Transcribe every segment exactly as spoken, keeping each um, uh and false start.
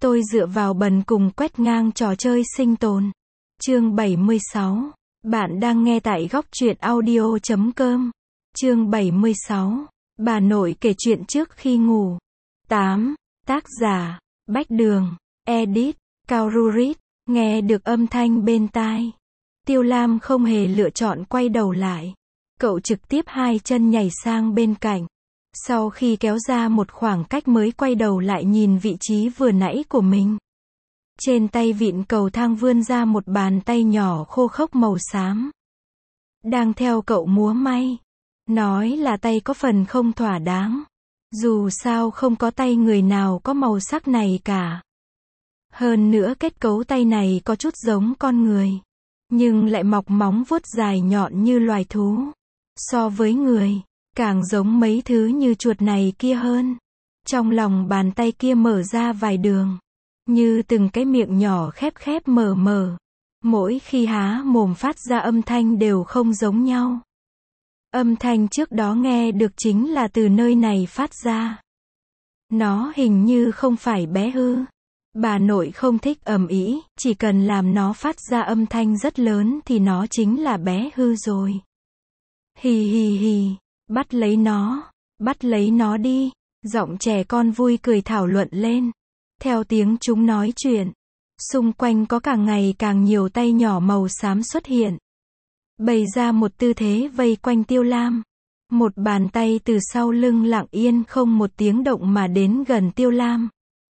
Tôi dựa vào bần cùng quét ngang trò chơi sinh tồn. Chương bảy mươi sáu. Bạn đang nghe tại góc truyện audio chấm com. Chương bảy mươi sáu. Bà nội kể chuyện trước khi ngủ. tám. Tác giả: Bách Đường. Edit: Cao Rurit. Nghe được âm thanh bên tai, Tiêu Lam không hề lựa chọn quay đầu lại. Cậu trực tiếp hai chân nhảy sang bên cạnh. Sau khi kéo ra một khoảng cách mới quay đầu lại nhìn vị trí vừa nãy của mình. Trên tay vịn cầu thang vươn ra một bàn tay nhỏ khô khốc màu xám. Đang theo cậu múa may. Nói là tay có phần không thỏa đáng. Dù sao không có tay người nào có màu sắc này cả. Hơn nữa kết cấu tay này có chút giống con người. Nhưng lại mọc móng vuốt dài nhọn như loài thú. So với người, càng giống mấy thứ như chuột này kia hơn. Trong lòng bàn tay kia mở ra vài đường. Như từng cái miệng nhỏ khép khép mở mở. Mỗi khi há mồm phát ra âm thanh đều không giống nhau. Âm thanh trước đó nghe được chính là từ nơi này phát ra. Nó hình như không phải bé hư. Bà nội không thích ầm ĩ, chỉ cần làm nó phát ra âm thanh rất lớn thì nó chính là bé hư rồi. Hì hì hì, bắt lấy nó, bắt lấy nó đi. Giọng trẻ con vui cười thảo luận lên. Theo tiếng chúng nói chuyện, xung quanh có càng ngày càng nhiều tay nhỏ màu xám xuất hiện. Bày ra một tư thế vây quanh Tiêu Lam. Một bàn tay từ sau lưng lặng yên không một tiếng động mà đến gần Tiêu Lam.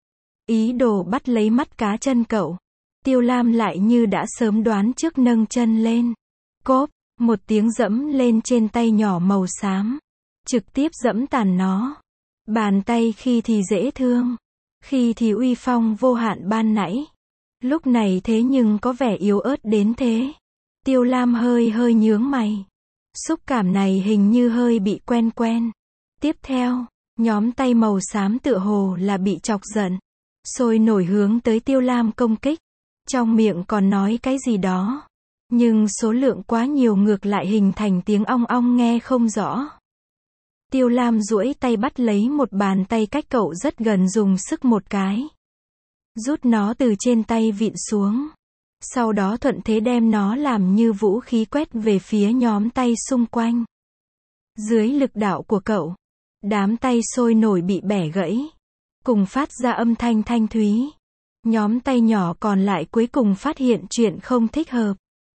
Ý đồ bắt lấy mắt cá chân cậu. Tiêu Lam lại như đã sớm đoán trước nâng chân lên. Cốp, một tiếng dẫm lên trên tay nhỏ màu xám. Trực tiếp dẫm tàn nó. Bàn tay khi thì dễ thương, khi thì uy phong vô hạn ban nãy. Lúc này thế nhưng có vẻ yếu ớt đến thế. Tiêu Lam hơi hơi nhướng mày. Xúc cảm này hình như hơi bị quen quen. Tiếp theo, nhóm tay màu xám tựa hồ là bị chọc giận. Sôi nổi hướng tới Tiêu Lam công kích. Trong miệng còn nói cái gì đó. Nhưng số lượng quá nhiều ngược lại hình thành tiếng ong ong nghe không rõ. Tiêu Lam duỗi tay bắt lấy một bàn tay cách cậu rất gần dùng sức một cái. Rút nó từ trên tay vịn xuống. Sau đó thuận thế đem nó làm như vũ khí quét về phía nhóm tay xung quanh. Dưới lực đạo của cậu, đám tay sôi nổi bị bẻ gãy. Cùng phát ra âm thanh thanh thúy. Nhóm tay nhỏ còn lại cuối cùng phát hiện chuyện không thích hợp.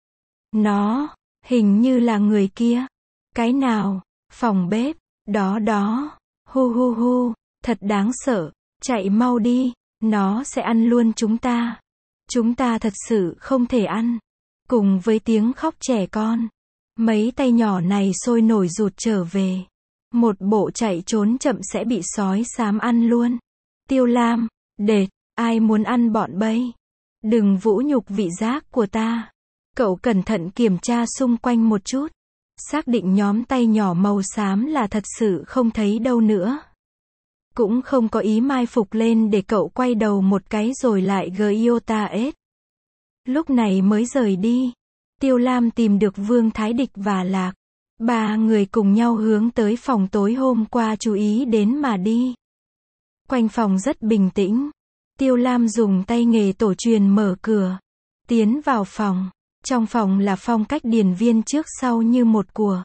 Nó, hình như là người kia. Cái nào? Phòng bếp. Đó đó. Hu hu hu. Thật đáng sợ. Chạy mau đi. Nó sẽ ăn luôn chúng ta. Chúng ta thật sự không thể ăn. Cùng với tiếng khóc trẻ con. Mấy tay nhỏ này sôi nổi rụt trở về. Một bộ chạy trốn chậm sẽ bị sói xám ăn luôn. Tiêu Lam, đệt, ai muốn ăn bọn bây? Đừng vũ nhục vị giác của ta. Cậu cẩn thận kiểm tra xung quanh một chút. Xác định nhóm tay nhỏ màu xám là thật sự không thấy đâu nữa. Cũng không có ý mai phục lên để cậu quay đầu một cái rồi lại Giota ết. Lúc này mới rời đi. Tiêu Lam tìm được Vương Thái Địch và Lạc. Ba người cùng nhau hướng tới phòng tối hôm qua chú ý đến mà đi. Quanh phòng rất bình tĩnh. Tiêu Lam dùng tay nghề tổ truyền mở cửa. Tiến vào phòng. Trong phòng là phong cách điền viên trước sau như một của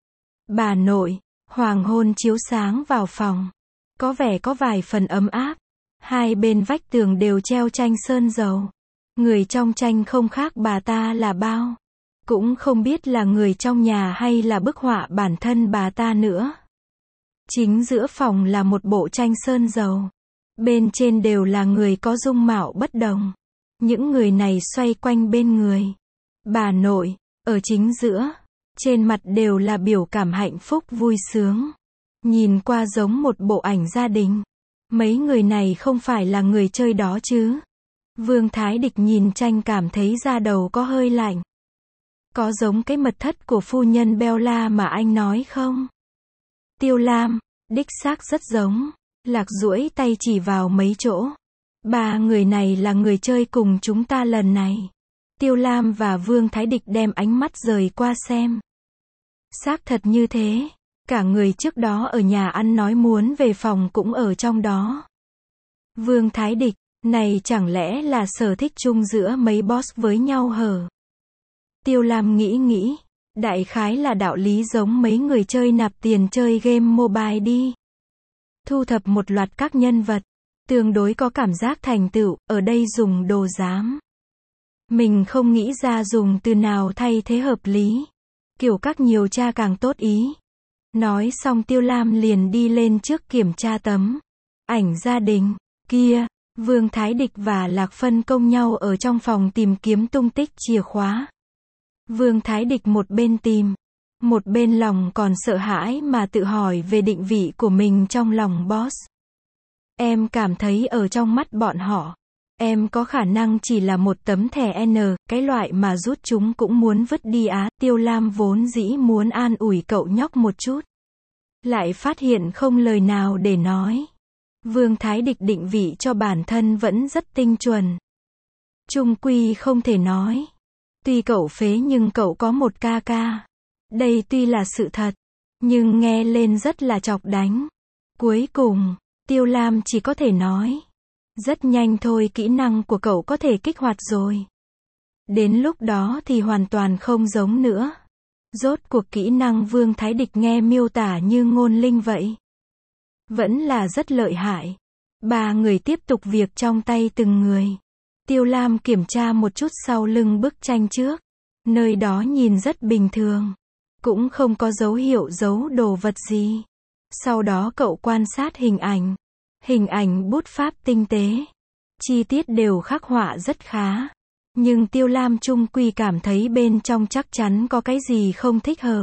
bà nội. Hoàng hôn chiếu sáng vào phòng. Có vẻ có vài phần ấm áp. Hai bên vách tường đều treo tranh sơn dầu. Người trong tranh không khác bà ta là bao. Cũng không biết là người trong nhà hay là bức họa bản thân bà ta nữa. Chính giữa phòng là một bộ tranh sơn dầu. Bên trên đều là người có dung mạo bất đồng. Những người này xoay quanh bên người bà nội, ở chính giữa. Trên mặt đều là biểu cảm hạnh phúc vui sướng. Nhìn qua giống một bộ ảnh gia đình. Mấy người này không phải là người chơi đó chứ? Vương Thái Địch nhìn tranh cảm thấy da đầu có hơi lạnh. Có giống cái mật thất của phu nhân Bella mà anh nói không? Tiêu Lam, đích xác rất giống. Lạc duỗi tay chỉ vào mấy chỗ. Ba người này là người chơi cùng chúng ta lần này. Tiêu Lam và Vương Thái Địch đem ánh mắt rời qua xem. Xác thật như thế. Cả người trước đó ở nhà ăn nói muốn về phòng cũng ở trong đó. Vương Thái Địch, Này chẳng lẽ là sở thích chung giữa mấy boss với nhau hở? Tiêu Lam nghĩ nghĩ, đại khái là đạo lý giống mấy người chơi nạp tiền chơi game mobile đi. Thu thập một loạt các nhân vật, tương đối có cảm giác thành tựu, ở đây dùng đồ giám. Mình không nghĩ ra dùng từ nào thay thế hợp lý. Kiểu các nhiều cha càng tốt ý. Nói xong Tiêu Lam liền đi lên trước kiểm tra tấm ảnh gia đình. Kia, Vương Thái Địch và Lạc phân công nhau ở trong phòng tìm kiếm tung tích chìa khóa. Vương Thái Địch một bên tìm, một bên lòng còn sợ hãi mà tự hỏi về định vị của mình trong lòng boss. Em cảm thấy ở trong mắt bọn họ, em có khả năng chỉ là một tấm thẻ N, cái loại mà rút chúng cũng muốn vứt đi á. Tiêu Lam vốn dĩ muốn an ủi cậu nhóc một chút, lại phát hiện không lời nào để nói. Vương Thái Địch định vị cho bản thân vẫn rất tinh chuẩn. Chung quy không thể nói. Tuy cậu phế nhưng cậu có một ca ca. Đây tuy là sự thật, nhưng nghe lên rất là chọc đánh. Cuối cùng, Tiêu Lam chỉ có thể nói. Rất nhanh thôi kỹ năng của cậu có thể kích hoạt rồi. Đến lúc đó thì hoàn toàn không giống nữa. Rốt cuộc kỹ năng Vương Thái Địch nghe miêu tả như ngôn linh vậy. Vẫn là rất lợi hại. Ba người tiếp tục việc trong tay từng người. Tiêu Lam kiểm tra một chút sau lưng bức tranh trước. Nơi đó nhìn rất bình thường. Cũng không có dấu hiệu giấu đồ vật gì. Sau đó cậu quan sát hình ảnh. Hình ảnh bút pháp tinh tế. Chi tiết đều khắc họa rất khá. Nhưng Tiêu Lam chung quy cảm thấy bên trong chắc chắn có cái gì không thích hợp.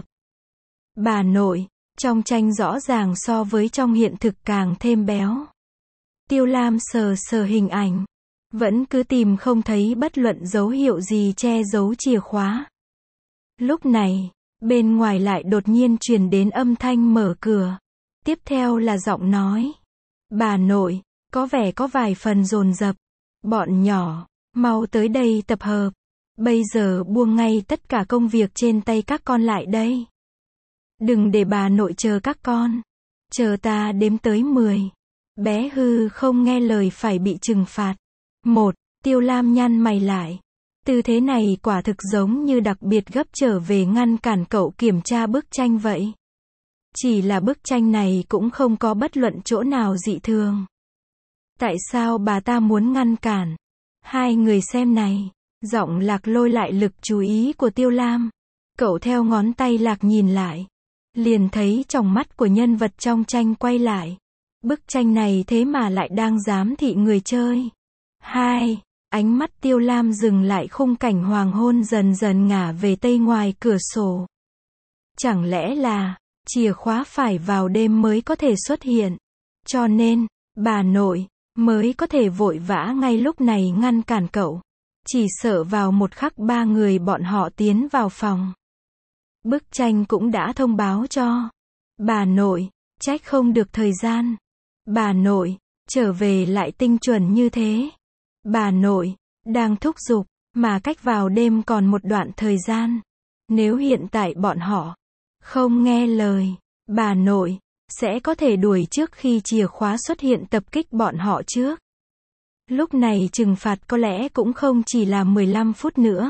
Bà nội, trong tranh rõ ràng so với trong hiện thực càng thêm béo. Tiêu Lam sờ sờ hình ảnh. Vẫn cứ tìm không thấy bất luận dấu hiệu gì che giấu chìa khóa. Lúc này, bên ngoài lại đột nhiên truyền đến âm thanh mở cửa. Tiếp theo là giọng nói. Bà nội, có vẻ có vài phần dồn dập. Bọn nhỏ, mau tới đây tập hợp. Bây giờ buông ngay tất cả công việc trên tay các con lại đây. Đừng để bà nội chờ các con. Chờ ta đếm tới mười. Bé hư không nghe lời phải bị trừng phạt. Một, Tiêu Lam nhăn mày lại. Tư thế này quả thực giống như đặc biệt gấp trở về ngăn cản cậu kiểm tra bức tranh vậy. Chỉ là bức tranh này cũng không có bất luận chỗ nào dị thường. Tại sao bà ta muốn ngăn cản? Hai người xem này. Giọng Lạc lôi lại lực chú ý của Tiêu Lam. Cậu theo ngón tay Lạc nhìn lại. Liền thấy tròng mắt của nhân vật trong tranh quay lại. Bức tranh này thế mà lại đang giám thị người chơi. Hai, ánh mắt Tiêu Lam dừng lại khung cảnh hoàng hôn dần dần ngả về tây ngoài cửa sổ. Chẳng lẽ là, chìa khóa phải vào đêm mới có thể xuất hiện. Cho nên, bà nội, mới có thể vội vã ngay lúc này ngăn cản cậu. Chỉ sợ vào một khắc ba người bọn họ tiến vào phòng. Bức tranh cũng đã thông báo cho. Bà nội, trách không được thời gian. Bà nội, trở về lại tinh chuẩn như thế. Bà nội, đang thúc giục, mà cách vào đêm còn một đoạn thời gian. Nếu hiện tại bọn họ không nghe lời, bà nội sẽ có thể đuổi trước khi chìa khóa xuất hiện tập kích bọn họ trước. Lúc này trừng phạt có lẽ cũng không chỉ là mười lăm phút nữa.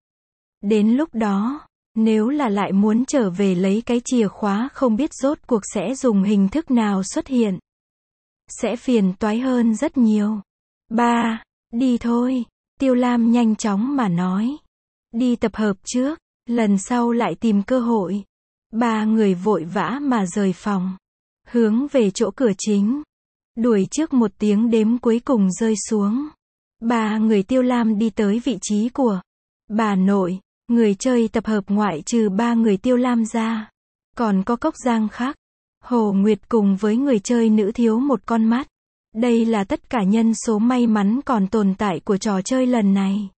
Đến lúc đó, nếu là lại muốn trở về lấy cái chìa khóa không biết rốt cuộc sẽ dùng hình thức nào xuất hiện. Sẽ phiền toái hơn rất nhiều. Ba, đi thôi. Tiêu Lam nhanh chóng mà nói. Đi tập hợp trước, lần sau lại tìm cơ hội. Ba người vội vã mà rời phòng. Hướng về chỗ cửa chính. Đuổi trước một tiếng đếm cuối cùng rơi xuống. Ba người Tiêu Lam đi tới vị trí của bà nội. Người chơi tập hợp ngoại trừ ba người Tiêu Lam ra. Còn có Cốc Giang khác. Hồ Nguyệt cùng với người chơi nữ thiếu một con mắt. Đây là tất cả nhân số may mắn còn tồn tại của trò chơi lần này.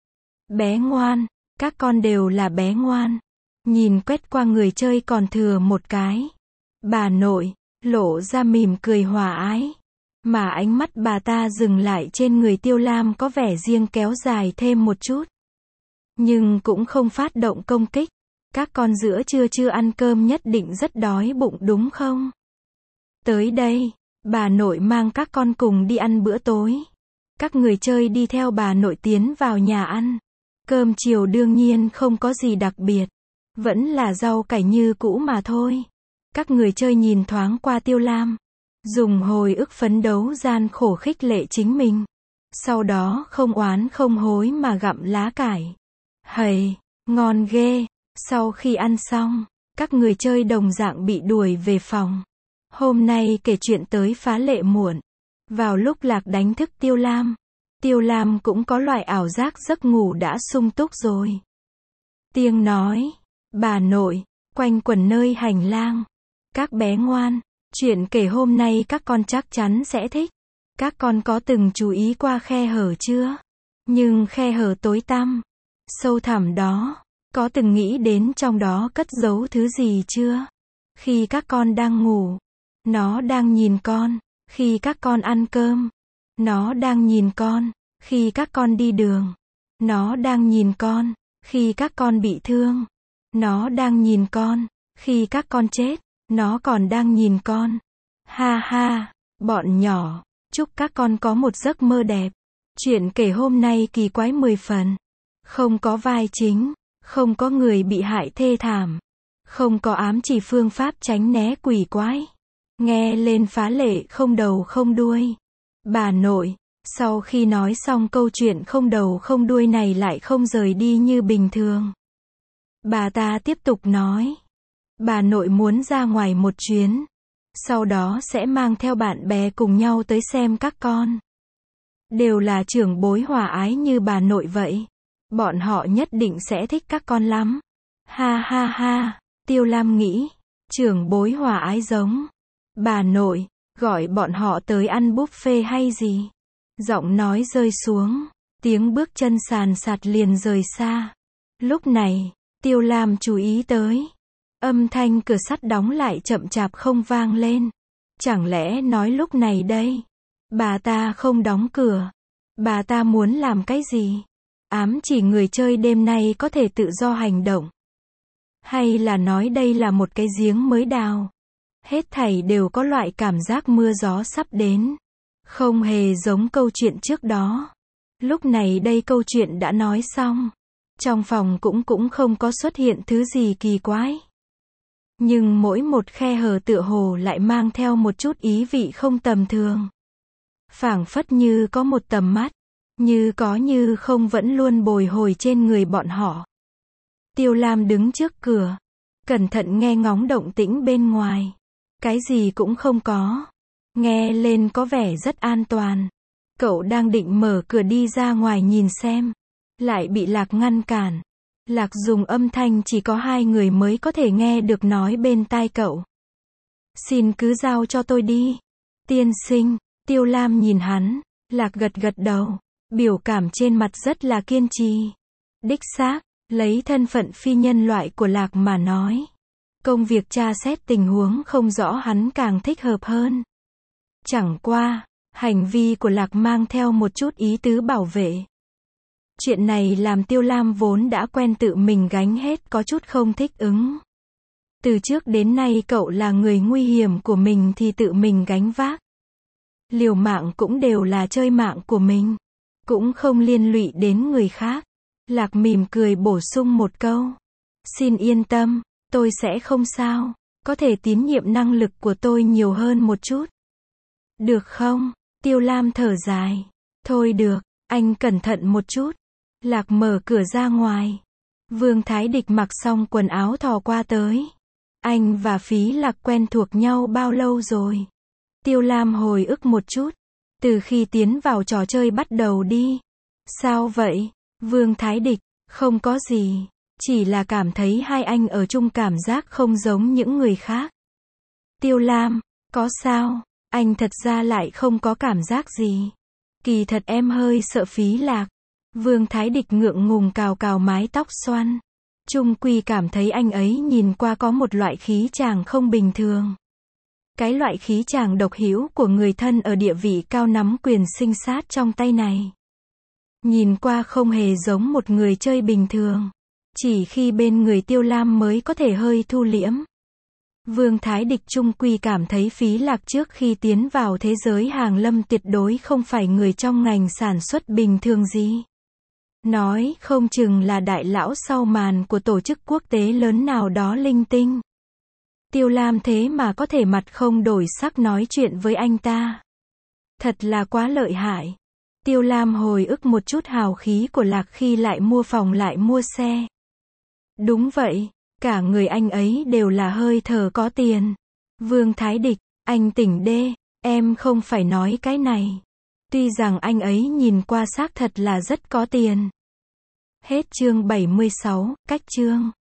Bé ngoan, các con đều là bé ngoan. Nhìn quét qua người chơi còn thừa một cái. Bà nội, lộ ra mỉm cười hòa ái. Mà ánh mắt bà ta dừng lại trên người Tiêu Lam có vẻ riêng kéo dài thêm một chút. Nhưng cũng không phát động công kích. Các con giữa trưa chưa ăn cơm nhất định rất đói bụng đúng không? Tới đây, bà nội mang các con cùng đi ăn bữa tối. Các người chơi đi theo bà nội tiến vào nhà ăn. Cơm chiều đương nhiên không có gì đặc biệt. Vẫn là rau cải như cũ mà thôi. Các người chơi nhìn thoáng qua Tiêu Lam. Dùng hồi ức phấn đấu gian khổ khích lệ chính mình. Sau đó không oán không hối mà gặm lá cải. Hầy, ngon ghê. Sau khi ăn xong, các người chơi đồng dạng bị đuổi về phòng. Hôm nay kể chuyện tới phá lệ muộn. Vào lúc Lạc đánh thức Tiêu Lam, Tiêu Lam cũng có loại ảo giác giấc ngủ đã sung túc rồi. Tiếng nói, bà nội, quanh quẩn nơi hành lang. Các bé ngoan, chuyện kể hôm nay các con chắc chắn sẽ thích. Các con có từng chú ý qua khe hở chưa? Nhưng khe hở tối tăm, sâu thẳm đó, có từng nghĩ đến trong đó cất giấu thứ gì chưa? Khi các con đang ngủ, nó đang nhìn con. Khi các con ăn cơm, nó đang nhìn con. Khi các con đi đường, nó đang nhìn con. Khi các con bị thương, nó đang nhìn con. Khi các con chết, nó còn đang nhìn con. Ha ha, bọn nhỏ, chúc các con có một giấc mơ đẹp. Chuyện kể hôm nay kỳ quái mười phần. Không có vai chính, không có người bị hại thê thảm, không có ám chỉ phương pháp tránh né quỷ quái. Nghe lên phá lệ không đầu không đuôi. Bà nội, sau khi nói xong câu chuyện không đầu không đuôi này lại không rời đi như bình thường. Bà ta tiếp tục nói. Bà nội muốn ra ngoài một chuyến. Sau đó sẽ mang theo bạn bè cùng nhau tới xem các con. Đều là trưởng bối hòa ái như bà nội vậy. Bọn họ nhất định sẽ thích các con lắm. Ha ha ha, Tiêu Lam nghĩ. Trưởng bối hòa ái giống bà nội, gọi bọn họ tới ăn buffet hay gì? Giọng nói rơi xuống, tiếng bước chân sàn sạt liền rời xa. Lúc này, Tiêu Lam chú ý tới. Âm thanh cửa sắt đóng lại chậm chạp không vang lên. Chẳng lẽ nói lúc này đây, bà ta không đóng cửa? Bà ta muốn làm cái gì? Ám chỉ người chơi đêm nay có thể tự do hành động. Hay là nói đây là một cái giếng mới đào? Hết thảy đều có loại cảm giác mưa gió sắp đến. Không hề giống câu chuyện trước đó. Lúc này đây câu chuyện đã nói xong. Trong phòng cũng cũng không có xuất hiện thứ gì kỳ quái. Nhưng mỗi một khe hở tựa hồ lại mang theo một chút ý vị không tầm thường. Phảng phất như có một tầm mắt. Như có như không vẫn luôn bồi hồi trên người bọn họ. Tiêu Lam đứng trước cửa. Cẩn thận nghe ngóng động tĩnh bên ngoài. Cái gì cũng không có. Nghe lên có vẻ rất an toàn. Cậu đang định mở cửa đi ra ngoài nhìn xem. Lại bị Lạc ngăn cản. Lạc dùng âm thanh chỉ có hai người mới có thể nghe được nói bên tai cậu. Xin cứ giao cho tôi đi. Tiên sinh, Tiêu Lam nhìn hắn. Lạc gật gật đầu. Biểu cảm trên mặt rất là kiên trì. Đích xác, lấy thân phận phi nhân loại của Lạc mà nói. Công việc tra xét tình huống không rõ hắn càng thích hợp hơn. Chẳng qua, hành vi của Lạc mang theo một chút ý tứ bảo vệ. Chuyện này làm Tiêu Lam vốn đã quen tự mình gánh hết có chút không thích ứng. Từ trước đến nay cậu là người nguy hiểm của mình thì tự mình gánh vác. Liều mạng cũng đều là chơi mạng của mình. Cũng không liên lụy đến người khác. Lạc mỉm cười bổ sung một câu. Xin yên tâm, tôi sẽ không sao. Có thể tín nhiệm năng lực của tôi nhiều hơn một chút. Được không? Tiêu Lam thở dài. Thôi được, anh cẩn thận một chút. Lạc mở cửa ra ngoài. Vương Thái Địch mặc xong quần áo thò qua tới. Anh và Phí Lạc quen thuộc nhau bao lâu rồi? Tiêu Lam hồi ức một chút. Từ khi tiến vào trò chơi bắt đầu đi. Sao vậy? Vương Thái Địch, không có gì. Chỉ là cảm thấy hai anh ở chung cảm giác không giống những người khác. Tiêu Lam, có sao? Anh thật ra lại không có cảm giác gì. Kỳ thật em hơi sợ Phí Lạc. Vương Thái Địch ngượng ngùng cào cào mái tóc xoăn. Chung quy cảm thấy anh ấy nhìn qua có một loại khí chàng không bình thường. Cái loại khí chàng độc hữu của người thân ở địa vị cao nắm quyền sinh sát trong tay này. Nhìn qua không hề giống một người chơi bình thường. Chỉ khi bên người Tiêu Lam mới có thể hơi thu liễm. Vương Thái Địch chung quy cảm thấy Phí Lạc trước khi tiến vào thế giới hàng lâm tuyệt đối không phải người trong ngành sản xuất bình thường gì. Nói không chừng là đại lão sau màn của tổ chức quốc tế lớn nào đó linh tinh. Tiêu Lam thế mà có thể mặt không đổi sắc nói chuyện với anh ta. Thật là quá lợi hại. Tiêu Lam hồi ức một chút hào khí của Lạc khi lại mua phòng lại mua xe. Đúng vậy, cả người anh ấy đều là hơi thở có tiền. Vương Thái Địch, anh tỉnh đê, em không phải nói cái này. Tuy rằng anh ấy nhìn qua xác thật là rất có tiền. Hết chương bảy mươi sáu, cách chương.